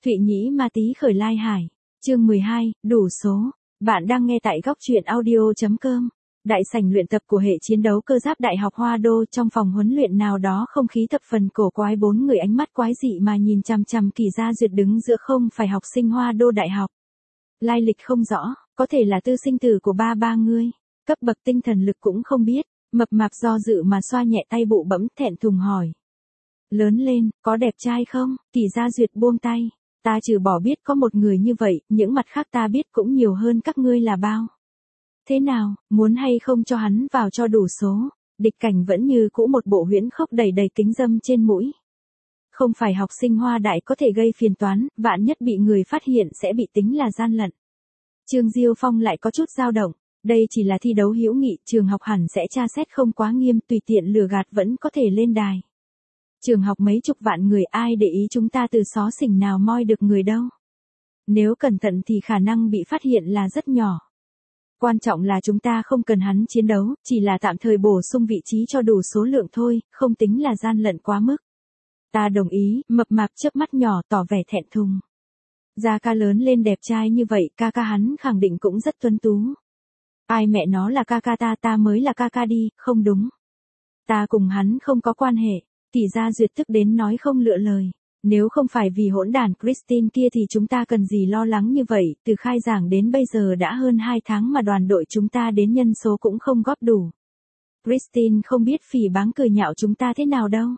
Thụy Nhĩ Ma Tý khởi lai hải. Chương 12, đủ số. Bạn đang nghe tại góc truyện audio.com. Đại sảnh luyện tập của hệ chiến đấu cơ giáp Đại học Hoa Đô, trong phòng huấn luyện nào đó không khí thập phần cổ quái, bốn người ánh mắt quái dị mà nhìn chằm chằm Kỳ Gia Duyệt đứng giữa không phải học sinh Hoa Đô Đại học. Lai lịch không rõ, có thể là tư sinh tử của ba ngươi, cấp bậc tinh thần lực cũng không biết. Mập mạp do dự mà xoa nhẹ tay bụ bẫm thẹn thùng hỏi. Lớn lên, có đẹp trai không? Kỳ Gia Duyệt buông tay. Ta trừ bỏ biết có một người như vậy, những mặt khác ta biết cũng nhiều hơn các ngươi là bao. Thế nào, muốn hay không cho hắn vào cho đủ số? Địch Cảnh vẫn như cũ một bộ huyễn khốc đầy đầy kính dâm trên mũi. Không phải học sinh Hoa Đại có thể gây phiền toán, vạn nhất bị người phát hiện sẽ bị tính là gian lận. Trương Diêu Phong lại có chút dao động. Đây chỉ là thi đấu hữu nghị, trường học hẳn sẽ tra xét không quá nghiêm, tùy tiện lừa gạt vẫn có thể lên đài. Trường học mấy chục vạn người, ai để ý chúng ta từ xó xỉnh nào moi được người đâu. Nếu cẩn thận thì khả năng bị phát hiện là rất nhỏ. Quan trọng là chúng ta không cần hắn chiến đấu, chỉ là tạm thời bổ sung vị trí cho đủ số lượng thôi, không tính là gian lận quá mức. Ta đồng ý, mập mạp chớp mắt nhỏ tỏ vẻ thẹn thùng. Gia ca lớn lên đẹp trai như vậy, ca hắn khẳng định cũng rất tuấn tú. Ai mẹ nó là ca ta mới là ca đi, không đúng. Ta cùng hắn không có quan hệ. Kỳ Gia Duyệt tức đến nói không lựa lời. Nếu không phải vì hỗn đản Christine kia thì chúng ta cần gì lo lắng như vậy, từ khai giảng đến bây giờ đã hơn 2 tháng mà đoàn đội chúng ta đến nhân số cũng không góp đủ. Christine không biết phỉ báng cười nhạo chúng ta thế nào đâu.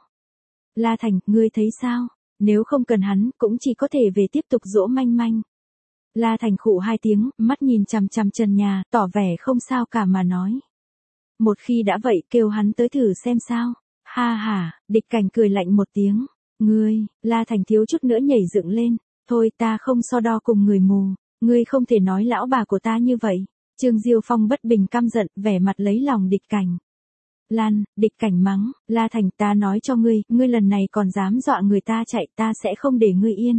La Thành, ngươi thấy sao? Nếu không cần hắn, cũng chỉ có thể về tiếp tục dỗ manh manh. La Thành khụ 2 tiếng, mắt nhìn chằm chằm trần nhà, tỏ vẻ không sao cả mà nói. Một khi đã vậy, kêu hắn tới thử xem sao. Ha ha, Địch Cảnh cười lạnh một tiếng. Ngươi, La Thành thiếu chút nữa nhảy dựng lên. Thôi ta không so đo cùng người mù. Ngươi không thể nói lão bà của ta như vậy. Trương Diêu Phong bất bình căm giận, vẻ mặt lấy lòng Địch Cảnh. Lan, Địch Cảnh mắng, La Thành, ta nói cho ngươi, ngươi lần này còn dám dọa người ta chạy, ta sẽ không để ngươi yên.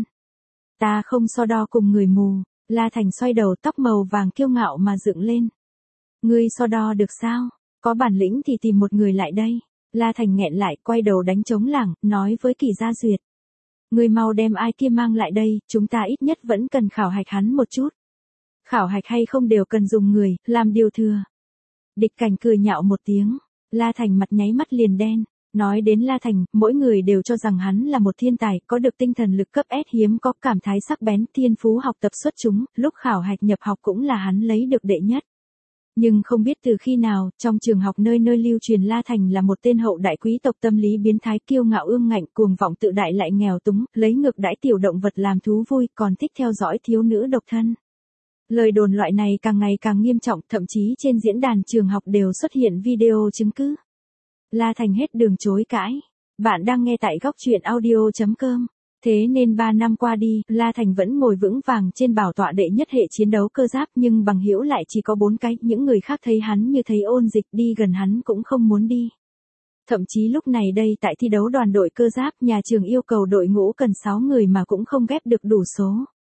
Ta không so đo cùng người mù. La Thành xoay đầu, tóc màu vàng kiêu ngạo mà dựng lên. Ngươi so đo được sao? Có bản lĩnh thì tìm một người lại đây. La Thành nghẹn lại, quay đầu đánh trống lảng, nói với Kỳ Gia Duyệt. Ngươi mau đem ai kia mang lại đây, chúng ta ít nhất vẫn cần khảo hạch hắn một chút. Khảo hạch hay không đều cần dùng người, làm điều thừa. Địch Cảnh cười nhạo một tiếng. La Thành mặt nháy mắt liền đen. Nói đến La Thành, mỗi người đều cho rằng hắn là một thiên tài, có được tinh thần lực cấp S hiếm có, cảm thái sắc bén, thiên phú học tập xuất chúng, lúc khảo hạch nhập học cũng là hắn lấy được đệ nhất. Nhưng không biết từ khi nào, trong trường học nơi nơi lưu truyền La Thành là một tên hậu đại quý tộc tâm lý biến thái, kiêu ngạo ương ngạnh, cuồng vọng tự đại lại nghèo túng, lấy ngược đãi tiểu động vật làm thú vui, còn thích theo dõi thiếu nữ độc thân. Lời đồn loại này càng ngày càng nghiêm trọng, thậm chí trên diễn đàn trường học đều xuất hiện video chứng cứ. La Thành hết đường chối cãi. Bạn đang nghe tại góc truyện audio.com. Thế nên 3 năm qua đi, La Thành vẫn ngồi vững vàng trên bảo tọa đệ nhất hệ chiến đấu cơ giáp, nhưng bằng hữu lại chỉ có 4 cái, những người khác thấy hắn như thấy ôn dịch, đi gần hắn cũng không muốn đi. Thậm chí lúc này đây tại thi đấu đoàn đội cơ giáp, nhà trường yêu cầu đội ngũ cần 6 người mà cũng không ghép được đủ số.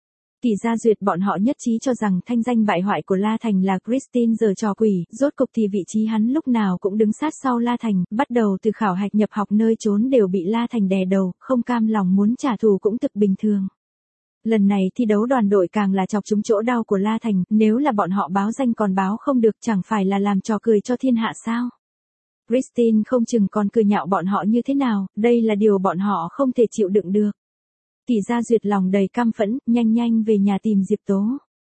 Kỳ Gia Duyệt bọn họ nhất trí cho rằng thanh danh bại hoại của La Thành là Christine giở trò quỷ, rốt cục thì vị trí hắn lúc nào cũng đứng sát sau La Thành, bắt đầu từ khảo hạch nhập học nơi trốn đều bị La Thành đè đầu, không cam lòng muốn trả thù cũng thực bình thường. Lần này thi đấu đoàn đội càng là chọc trúng chỗ đau của La Thành, nếu là bọn họ báo danh còn báo không được, chẳng phải là làm trò cười cho thiên hạ sao? Christine không chừng còn cười nhạo bọn họ như thế nào, đây là điều bọn họ không thể chịu đựng được. Kỳ Gia Duyệt lòng đầy căm phẫn, nhanh về nhà tìm Diệp Tố.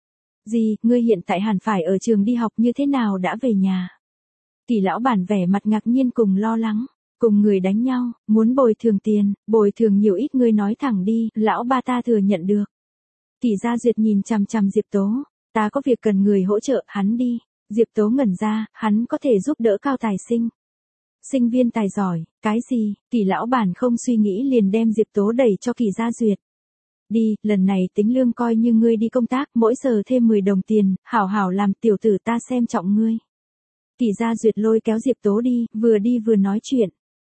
Gì, ngươi hiện tại hẳn phải ở trường đi học, như thế nào đã về nhà? Kỳ lão bản vẻ mặt ngạc nhiên cùng lo lắng. Cùng người đánh nhau, muốn bồi thường tiền, bồi thường nhiều ít ngươi nói thẳng đi, lão ba ta thừa nhận được. Kỳ Gia Duyệt nhìn chằm chằm Diệp Tố. Ta có việc cần người hỗ trợ, hắn đi. Diệp Tố ngẩn ra, hắn có thể giúp đỡ cao tài sinh. Sinh viên tài giỏi, cái gì? Kỳ lão bản không suy nghĩ liền đem Diệp Tố đẩy cho Kỳ Gia Duyệt. Đi, lần này tính lương coi như ngươi đi công tác, mỗi giờ thêm 10 đồng tiền, hảo hảo làm, tiểu tử ta xem trọng ngươi. Kỳ Gia Duyệt lôi kéo Diệp Tố đi vừa nói chuyện.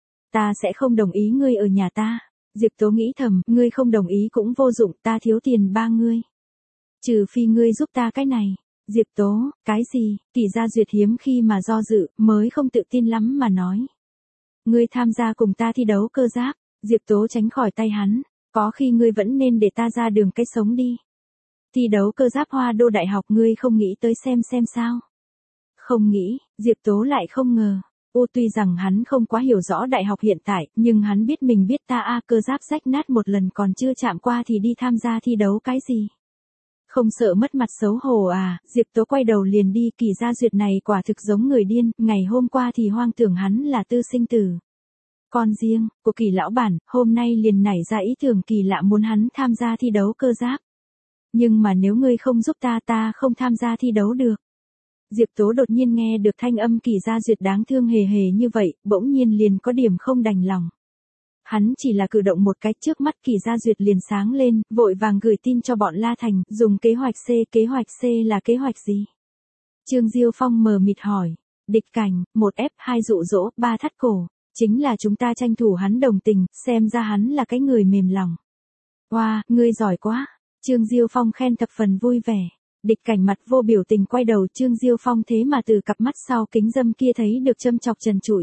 Ta sẽ không đồng ý ngươi ở nhà ta. Diệp Tố nghĩ thầm, ngươi không đồng ý cũng vô dụng, ta thiếu tiền ba ngươi. Trừ phi ngươi giúp ta cái này. Diệp Tố, cái gì? Kỳ Gia Duyệt hiếm khi mà do dự, mới không tự tin lắm mà nói. Ngươi tham gia cùng ta thi đấu cơ giáp. Diệp Tố tránh khỏi tay hắn. Có khi ngươi vẫn nên để ta ra đường cái sống đi. Thi đấu cơ giáp Hoa Đô Đại học ngươi không nghĩ tới xem sao? Không nghĩ, Diệp Tố lại không ngờ. Tuy rằng hắn không quá hiểu rõ đại học hiện tại, nhưng hắn biết mình biết ta cơ giáp rách nát một lần còn chưa chạm qua thì đi tham gia thi đấu cái gì. Không sợ mất mặt xấu hổ à, Diệp Tố quay đầu liền đi. Kỳ Gia Duyệt này quả thực giống người điên, ngày hôm qua thì hoang tưởng hắn là tư sinh tử. Con riêng, của Kỳ lão bản, hôm nay liền nảy ra ý tưởng kỳ lạ muốn hắn tham gia thi đấu cơ giáp. Nhưng mà nếu ngươi không giúp ta không tham gia thi đấu được. Diệp Tố đột nhiên nghe được thanh âm Kỳ Gia Duyệt đáng thương hề hề như vậy, bỗng nhiên liền có điểm không đành lòng. Hắn chỉ là cử động một cái trước mắt Kỳ Gia Duyệt liền sáng lên, vội vàng gửi tin cho bọn La Thành, dùng kế hoạch C là kế hoạch gì? Trương Diêu Phong mờ mịt hỏi, địch cảnh, 1 ép 2 dụ dỗ, 3 thắt cổ, chính là chúng ta tranh thủ hắn đồng tình, xem ra hắn là cái người mềm lòng. Wow, ngươi giỏi quá, Trương Diêu Phong khen thập phần vui vẻ. Địch cảnh mặt vô biểu tình quay đầu Trương Diêu Phong thế mà từ cặp mắt sau kính dâm kia thấy được châm chọc trần trụi.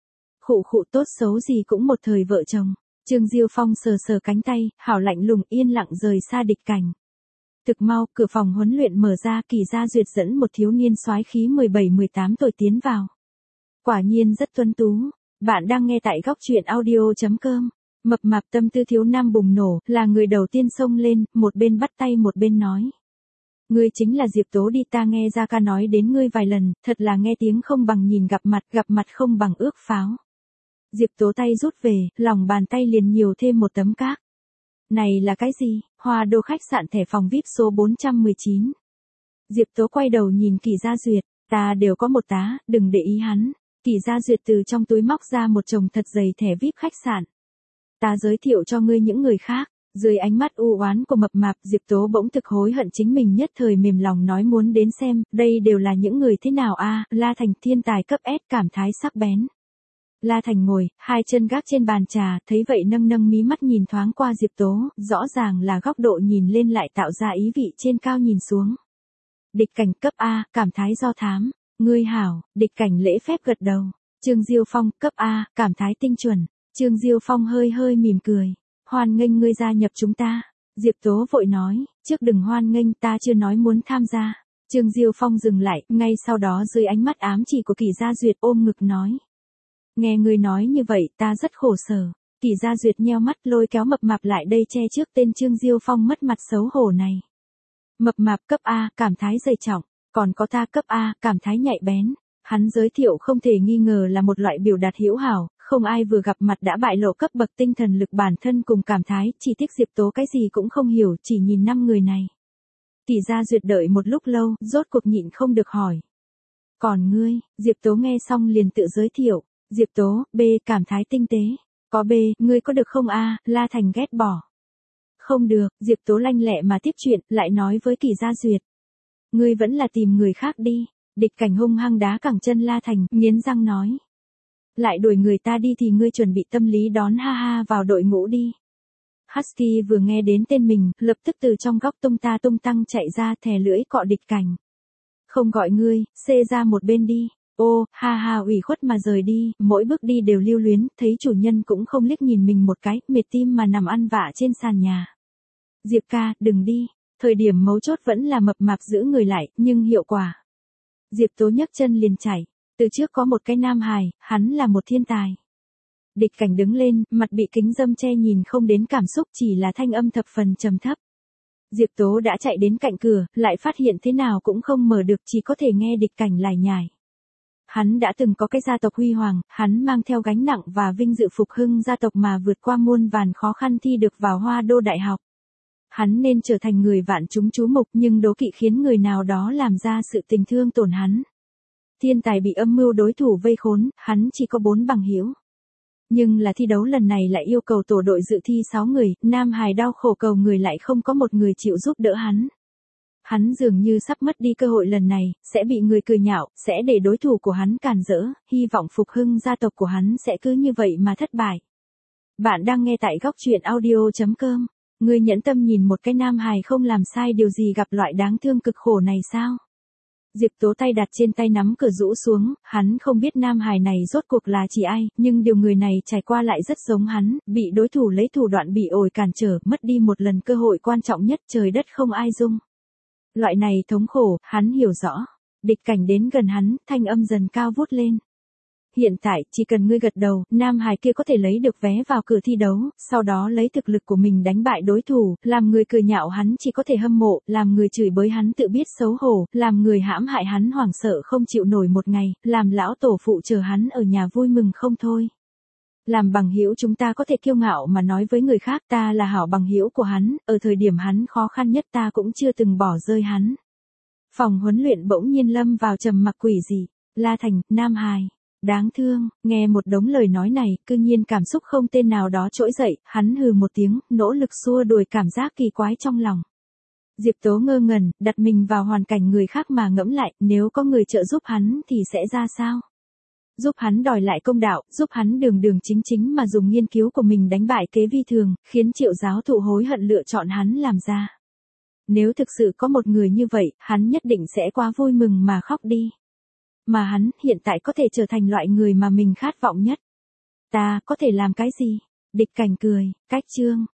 Khụ tốt xấu gì cũng một thời vợ chồng. Trương Diêu Phong sờ cánh tay, hảo lạnh lùng yên lặng rời xa địch cảnh. Thực mau, cửa phòng huấn luyện mở ra, Kỳ Gia Duyệt dẫn một thiếu niên soái khí 17-18 tuổi tiến vào. Quả nhiên rất tuấn tú. Bạn đang nghe tại góc truyện audio.com. Mập mạp tâm tư thiếu nam bùng nổ, là người đầu tiên xông lên, một bên bắt tay một bên nói. Ngươi chính là Diệp Tố đi, ta nghe Gia ca nói đến ngươi vài lần, thật là nghe tiếng không bằng nhìn gặp mặt không bằng ước pháo. Diệp Tố tay rút về, lòng bàn tay liền nhiều thêm một tấm cát. Này là cái gì? Hoa Đô khách sạn thẻ phòng VIP số 419. Diệp Tố quay đầu nhìn Kỳ Gia Duyệt, ta đều có một tá, đừng để ý hắn. Kỳ Gia Duyệt từ trong túi móc ra một chồng thật dày thẻ VIP khách sạn. Ta giới thiệu cho ngươi những người khác. Dưới ánh mắt u oán của mập mạp, Diệp Tố bỗng thực hối hận chính mình nhất thời mềm lòng nói muốn đến xem, đây đều là những người thế nào La Thành thiên tài cấp S cảm thái sắc bén. La Thành ngồi, hai chân gác trên bàn trà, thấy vậy nâng mí mắt nhìn thoáng qua Diệp Tố, rõ ràng là góc độ nhìn lên lại tạo ra ý vị trên cao nhìn xuống. Địch cảnh cấp A, cảm thái do thám, ngươi hảo, địch cảnh lễ phép gật đầu. Trương Diêu Phong, cấp A, cảm thái tinh chuẩn. Trương Diêu Phong hơi mỉm cười. Hoan nghênh ngươi gia nhập chúng ta. Diệp Tố vội nói, trước đừng hoan nghênh, ta chưa nói muốn tham gia. Trương Diêu Phong dừng lại, ngay sau đó dưới ánh mắt ám chỉ của Kỳ Gia Duyệt ôm ngực nói. Nghe ngươi nói như vậy, ta rất khổ sở. Kỳ Gia Duyệt nheo mắt lôi kéo mập mạp lại đây che trước tên Trương Diêu Phong mất mặt xấu hổ này. Mập mạp cấp A, cảm thái dày trọng, còn có ta cấp A, cảm thái nhạy bén. Hắn giới thiệu không thể nghi ngờ là một loại biểu đạt hữu hảo, không ai vừa gặp mặt đã bại lộ cấp bậc tinh thần lực bản thân cùng cảm thái, chỉ tiếc Diệp Tố cái gì cũng không hiểu, chỉ nhìn 5 người này. Kỳ Gia Duyệt đợi một lúc lâu, rốt cuộc nhịn không được hỏi. Còn ngươi, Diệp Tố nghe xong liền tự giới thiệu, Diệp Tố, B, cảm thái tinh tế. Có B, ngươi có được không A, La Thành ghét bỏ. Không được, Diệp Tố lanh lẹ mà tiếp chuyện, lại nói với Kỳ Gia Duyệt. Ngươi vẫn là tìm người khác đi. Địch cảnh hung hăng đá cẳng chân La Thành, nghiến răng nói. Lại đuổi người ta đi thì ngươi chuẩn bị tâm lý đón ha ha vào đội ngũ đi. Husky vừa nghe đến tên mình, lập tức từ trong góc tung ta tung tăng chạy ra thè lưỡi cọ địch cảnh. Không gọi ngươi, xê ra một bên đi. Ô, ha ha ủy khuất mà rời đi, mỗi bước đi đều lưu luyến, thấy chủ nhân cũng không liếc nhìn mình một cái, mệt tim mà nằm ăn vạ trên sàn nhà. Diệp ca, đừng đi. Thời điểm mấu chốt vẫn là mập mạp giữ người lại, nhưng hiệu quả. Diệp Tố nhấc chân liền chạy. Từ trước có một cái nam hài, hắn là một thiên tài. Địch cảnh đứng lên, mặt bị kính dâm che nhìn không đến cảm xúc, chỉ là thanh âm thập phần trầm thấp. Diệp Tố đã chạy đến cạnh cửa, lại phát hiện thế nào cũng không mở được, chỉ có thể nghe địch cảnh lải nhải. Hắn đã từng có cái gia tộc huy hoàng, hắn mang theo gánh nặng và vinh dự phục hưng gia tộc mà vượt qua muôn vàn khó khăn thi được vào Hoa Đô Đại học. Hắn nên trở thành người vạn chúng chú mục, nhưng đố kỵ khiến người nào đó làm ra sự tình thương tổn hắn. Thiên tài bị âm mưu đối thủ vây khốn, hắn chỉ có 4 bằng hữu. Nhưng là thi đấu lần này lại yêu cầu tổ đội dự thi 6 người, nam hài đau khổ cầu người lại không có một người chịu giúp đỡ hắn. Hắn dường như sắp mất đi cơ hội lần này, sẽ bị người cười nhạo, sẽ để đối thủ của hắn cản rỡ, hy vọng phục hưng gia tộc của hắn sẽ cứ như vậy mà thất bại. Bạn đang nghe tại góc truyện audio.com. Ngươi nhẫn tâm nhìn một cái nam hài không làm sai điều gì gặp loại đáng thương cực khổ này sao? Diệp Tố tay đặt trên tay nắm cửa rũ xuống, hắn không biết nam hài này rốt cuộc là chỉ ai, nhưng điều người này trải qua lại rất giống hắn, bị đối thủ lấy thủ đoạn bị ổi cản trở, mất đi một lần cơ hội quan trọng nhất, trời đất không ai dung. Loại này thống khổ, hắn hiểu rõ. Địch Cảnh đến gần hắn, thanh âm dần cao vút lên. Hiện tại, chỉ cần ngươi gật đầu, nam hài kia có thể lấy được vé vào cửa thi đấu, sau đó lấy thực lực của mình đánh bại đối thủ, làm người cười nhạo hắn chỉ có thể hâm mộ, làm người chửi bới hắn tự biết xấu hổ, làm người hãm hại hắn hoảng sợ không chịu nổi một ngày, làm lão tổ phụ chờ hắn ở nhà vui mừng không thôi. Làm bằng hữu chúng ta có thể kiêu ngạo mà nói với người khác ta là hảo bằng hữu của hắn, ở thời điểm hắn khó khăn nhất ta cũng chưa từng bỏ rơi hắn. Phòng huấn luyện bỗng nhiên lâm vào trầm mặc quỷ dị. La Thành, nam hài. Đáng thương, nghe một đống lời nói này, cư nhiên cảm xúc không tên nào đó trỗi dậy, hắn hừ một tiếng, nỗ lực xua đuổi cảm giác kỳ quái trong lòng. Diệp Tố ngơ ngẩn, đặt mình vào hoàn cảnh người khác mà ngẫm lại, nếu có người trợ giúp hắn thì sẽ ra sao? Giúp hắn đòi lại công đạo, giúp hắn đường đường chính chính mà dùng nghiên cứu của mình đánh bại kế vi thường, khiến Triệu giáo thụ hối hận lựa chọn hắn làm ra. Nếu thực sự có một người như vậy, hắn nhất định sẽ quá vui mừng mà khóc đi. Mà hắn hiện tại có thể trở thành loại người mà mình khát vọng nhất. Ta có thể làm cái gì? Địch Cảnh cười, cách chương.